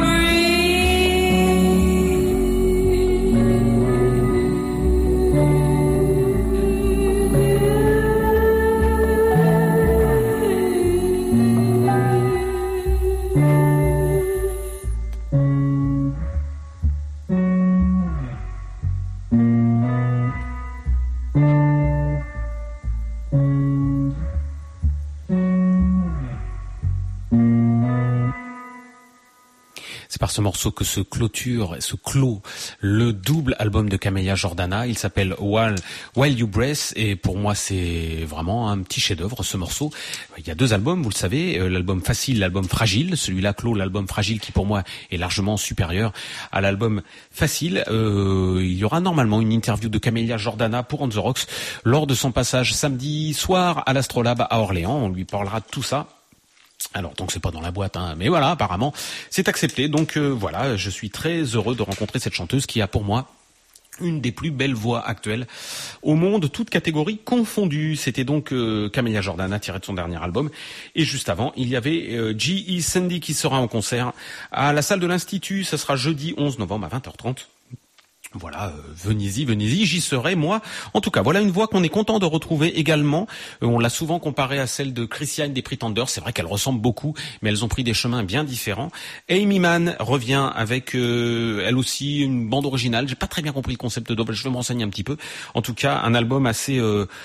S6: C'est par ce morceau que se clôt le double album de Camélia Jordana. Il s'appelle While You Breath et pour moi c'est vraiment un petit chef-d'œuvre ce morceau. Il y a deux albums, vous le savez, l'album Facile, l'album Fragile. Celui-là clôt l'album Fragile qui pour moi est largement supérieur à l'album Facile. Il y aura normalement une interview de Camélia Jordana pour On The Rocks lors de son passage samedi soir à l'Astrolabe à Orléans. On lui parlera de tout ça. Alors donc c'est pas dans la boîte, hein, mais voilà, apparemment c'est accepté. Donc voilà, je suis très heureux de rencontrer cette chanteuse qui a pour moi une des plus belles voix actuelles au monde, toutes catégories confondues. C'était donc Camélia Jordana tiré de son dernier album. Et juste avant, il y avait G.E. Sandy qui sera en concert à la salle de l'Institut. Ce sera jeudi 11 novembre à 20h30. Voilà, venez-y, j'y serai moi. En tout cas, voilà une voix qu'on est content de retrouver également. On l'a souvent comparée à celle de Christiane des Pretenders. C'est vrai qu'elles ressemblent beaucoup, mais elles ont pris des chemins bien différents. Amy Mann revient avec elle aussi une bande originale. J'ai pas très bien compris le concept de double. Je vais me renseigner un petit peu. En tout cas, un album assez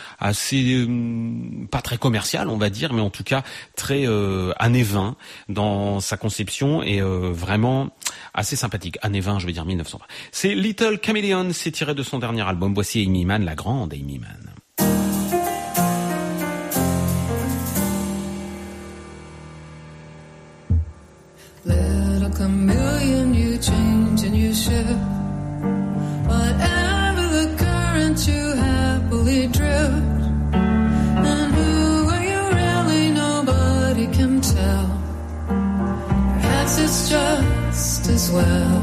S6: pas très commercial, on va dire, mais en tout cas très années 20 dans sa conception et vraiment assez sympathique. Années 20, je vais dire 1920. C'est Little Chameleon, c'est tiré de son dernier album. Voici Amy Mann, la grande Amy Mann.
S11: Little chameleon, you change and you shift. Whatever the current, you happily drift. And who are you really? Nobody can tell. Perhaps it's just as well.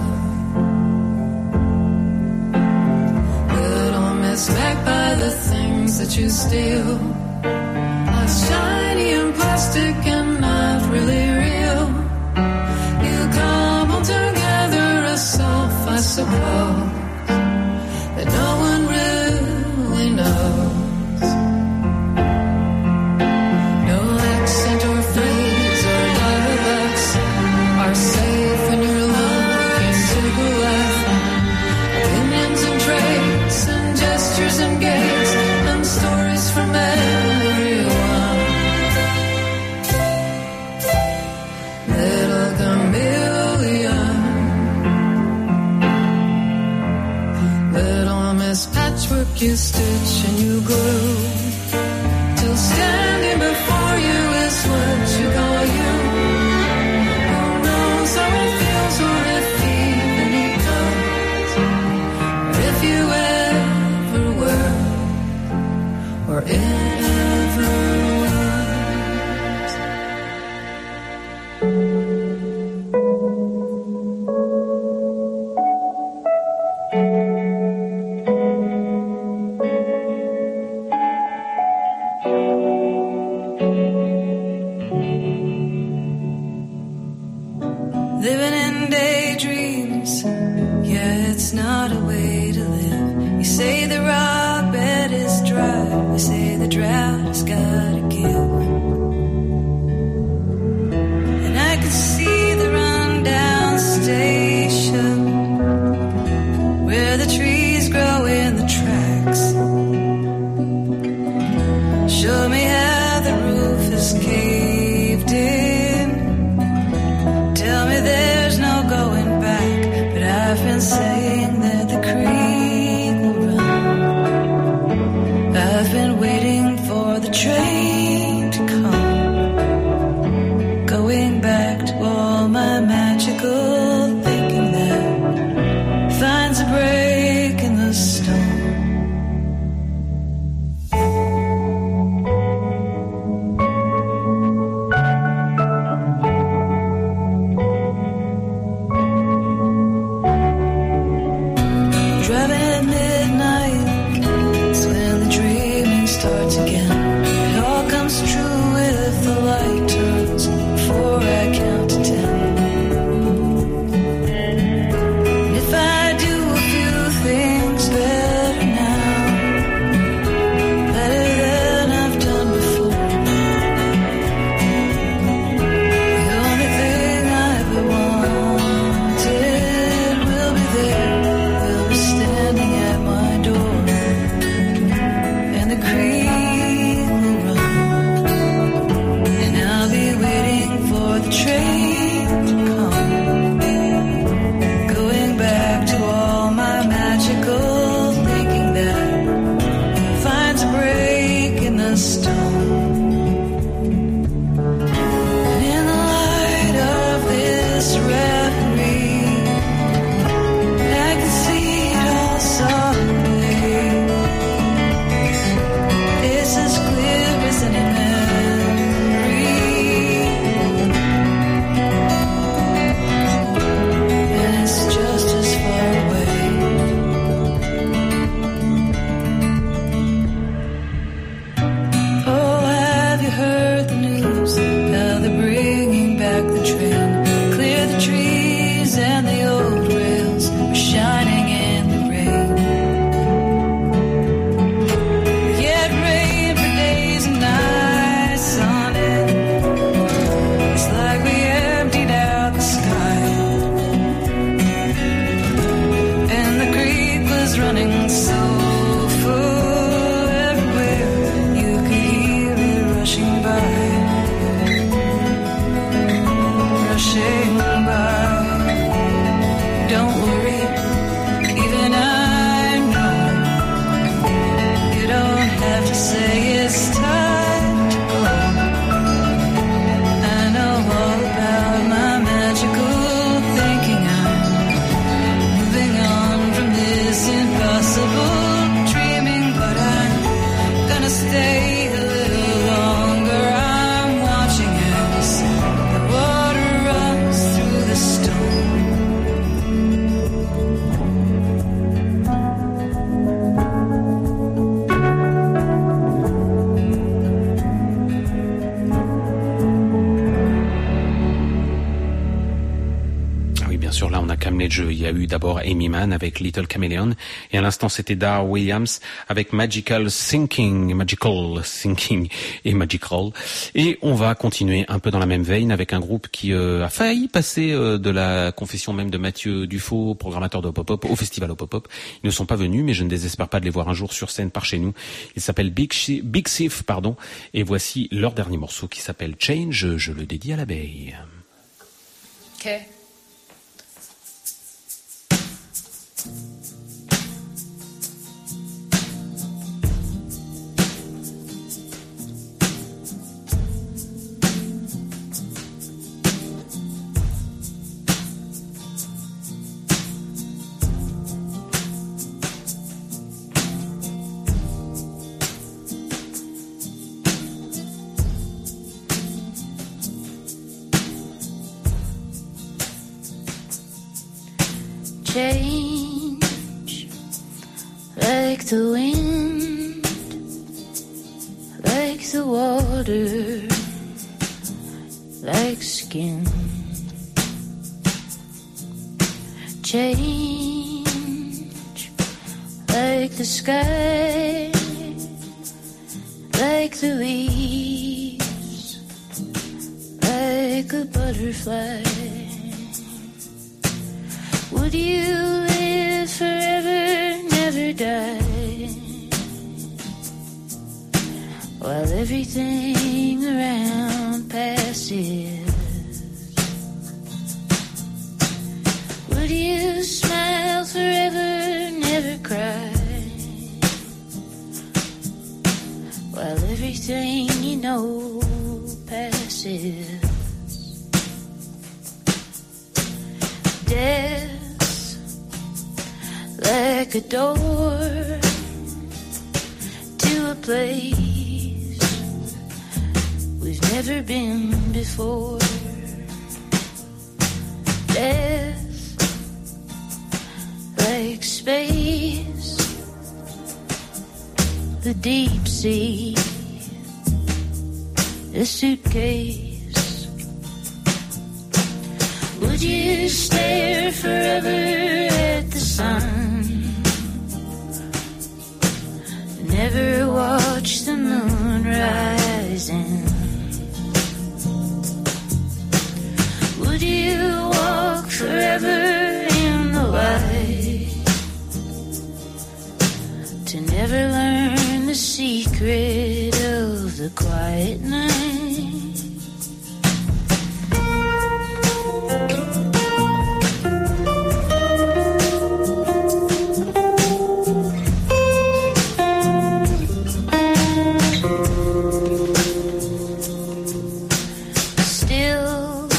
S11: Back by the things that you steal are shiny and plastic and not really real. You come all together as self, I suppose, that no one really knows. No accent or phrase or dialects are safe when you're looking to the left. Opinions and traits and gestures and gaze and stories from men it ever was.
S12: Living in daydreams, yeah, it's not a way to live. You say the rock bed is dry, you say the drought has gotta give. And I could see the rundown station where the trees grow in the tracks. Show me how the roof is caved in. Tell me there's no going back, but I've been saying that the creek will run. I've been waiting for the train to come, going back to all my magical thinking that finds a break in the stone. Driving at midnight, it's when the dreaming starts again. It all comes true if the light turns before I count to 10. And if I do a few things better now, better than I've done before, the only thing I ever wanted will be there. Will be standing at my door, and the creek will run, and I'll be waiting for the train to come, going back to all my magical thinking that finds a break in the stone. And in the light of this reverie, I can see it all someday. It's as clear as any memory, and it's just as far away. Oh, have you heard the news? How they're bringing back the train. Clear the trees and the old rails are shining in the rain. Yeah, it rained for days and nights on it. It's like we emptied out the sky, and the creek was running so full everywhere. You could hear it rushing by, rushing by. Don't worry, even I know you don't have to say it's time to go. I know all about my magical thinking. I'm moving on from this impossible dreaming, but I'm gonna stay a little longer. I'm watching as the water runs through the stone.
S6: Ah oui, bien sûr, là on a calmé le jeu. Il y a eu d'abord Amy Mann avec Little Chameleon, et à l'instant c'était Dar Williams avec Magical Thinking et Magical. Et on va continuer un peu dans la même veine avec un groupe qui a failli passer de la confession même de Mathieu Dufaux, programmateur de Pop-Up, au festival au Pop-Up. Ils ne sont pas venus, mais je ne désespère pas de les voir un jour sur scène par chez nous. Ils s'appellent Big Thief, et voici leur dernier morceau qui s'appelle Change. Je le dédie à l'abeille.
S11: Ok.
S9: change like the wind, like the water, like skin. Change like the sky, like the leaves, like a butterfly. Would you live forever, never die, while everything around passes? Would you smile forever, never cry, while everything you know passes? Death like a door to a place we've never been before. Death like space, the deep sea, a suitcase. Would you stare forever at the sun, never watch the moon rising? Would you walk forever in the light, to never learn the secret of the quiet night? Still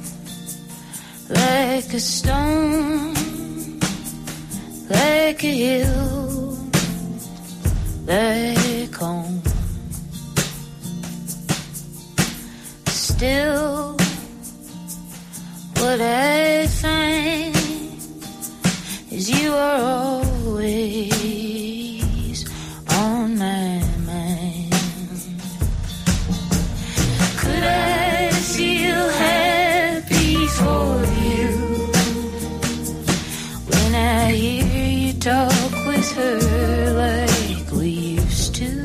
S9: like a stone, like a hill, like home. Still, what I find is you are always on my mind. Could I feel happy for you when I hear you talk with her like we used to?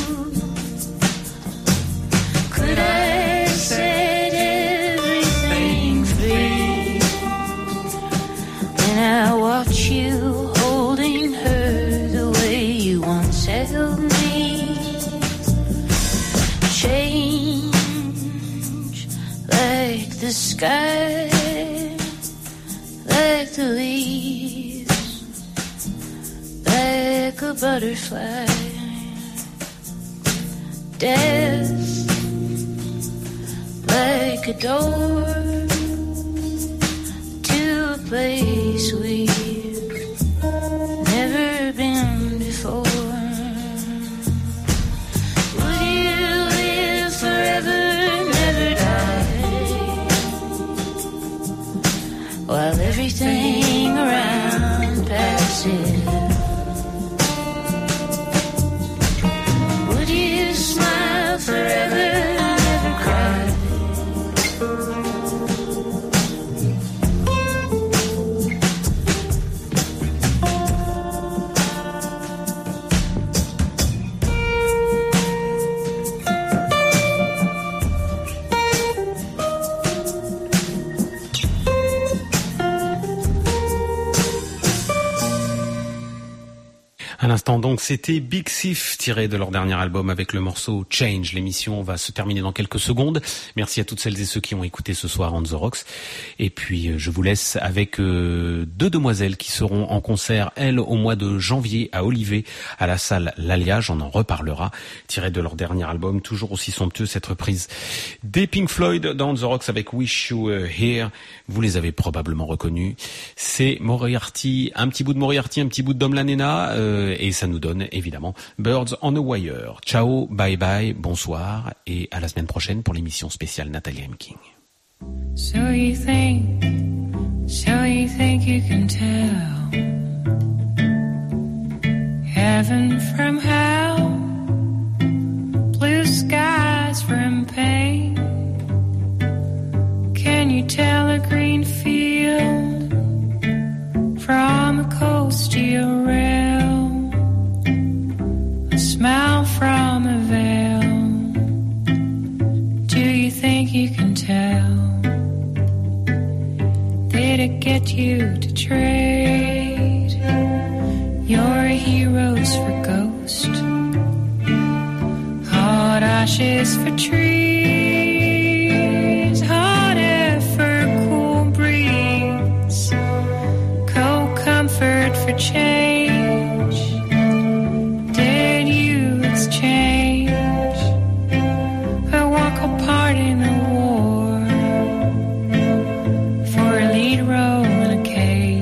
S9: Could I set everything free when I watch you holding her the way you once held me? Change like the sky, like the leaves, like a butterfly. Death like a door to a place we've never been before. Would you live forever, never die, while everything around passes? Would you smile forever, never cry?
S6: À l'instant donc, c'était Big Thief tiré de leur dernier album avec le morceau Change. L'émission va se terminer dans quelques secondes. Merci à toutes celles et ceux qui ont écouté ce soir On The Rocks. Et puis je vous laisse avec deux demoiselles qui seront en concert, elles, au mois de janvier à Olivet, à la salle L'Alliage. On en reparlera. Tiré de leur dernier album, toujours aussi somptueux cette reprise des Pink Floyd dans On The Rocks avec Wish You Were Here. Vous les avez probablement reconnus. C'est Moriarty, un petit bout de Moriarty, un petit bout de Dom Lanena, et ça nous donne évidemment Birds on a Wire. Ciao, bye bye, bonsoir et à la semaine prochaine pour l'émission spéciale Nathalie King.
S10: So you think you can tell heaven from hell, blue skies from pain. Can you tell a green field from a cold steel rail? A smile from a veil. Do you think you can tell? Did it get you to trade your heroes for ghost? Hot ashes for trees, hot air for cool breeze, cold comfort for change. Did you exchange a walk apart in the war for a lead role in a cage?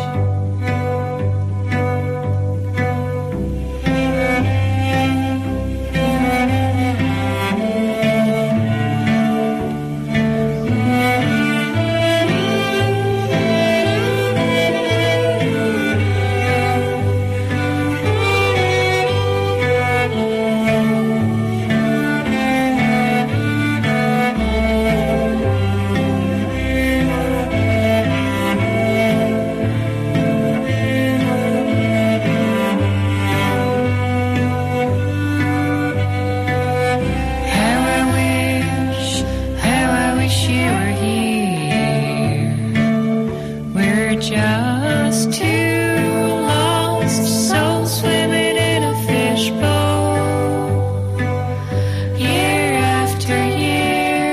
S10: How I wish you were here. We're just two lost souls swimming in a fishbowl, year after year,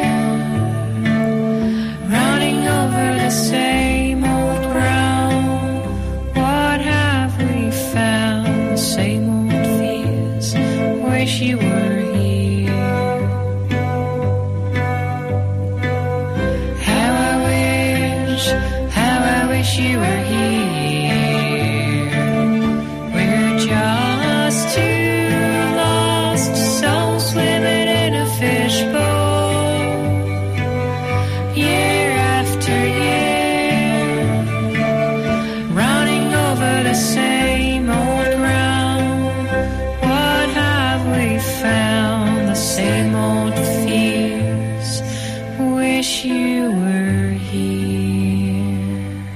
S10: running over the same old ground. What have we found? The same old fears. Wish you were here. How I wish you were here. We're just two lost souls swimming in a fishbowl, year after year, running over the same old ground. What have we found? The same old fears. Wish you were here.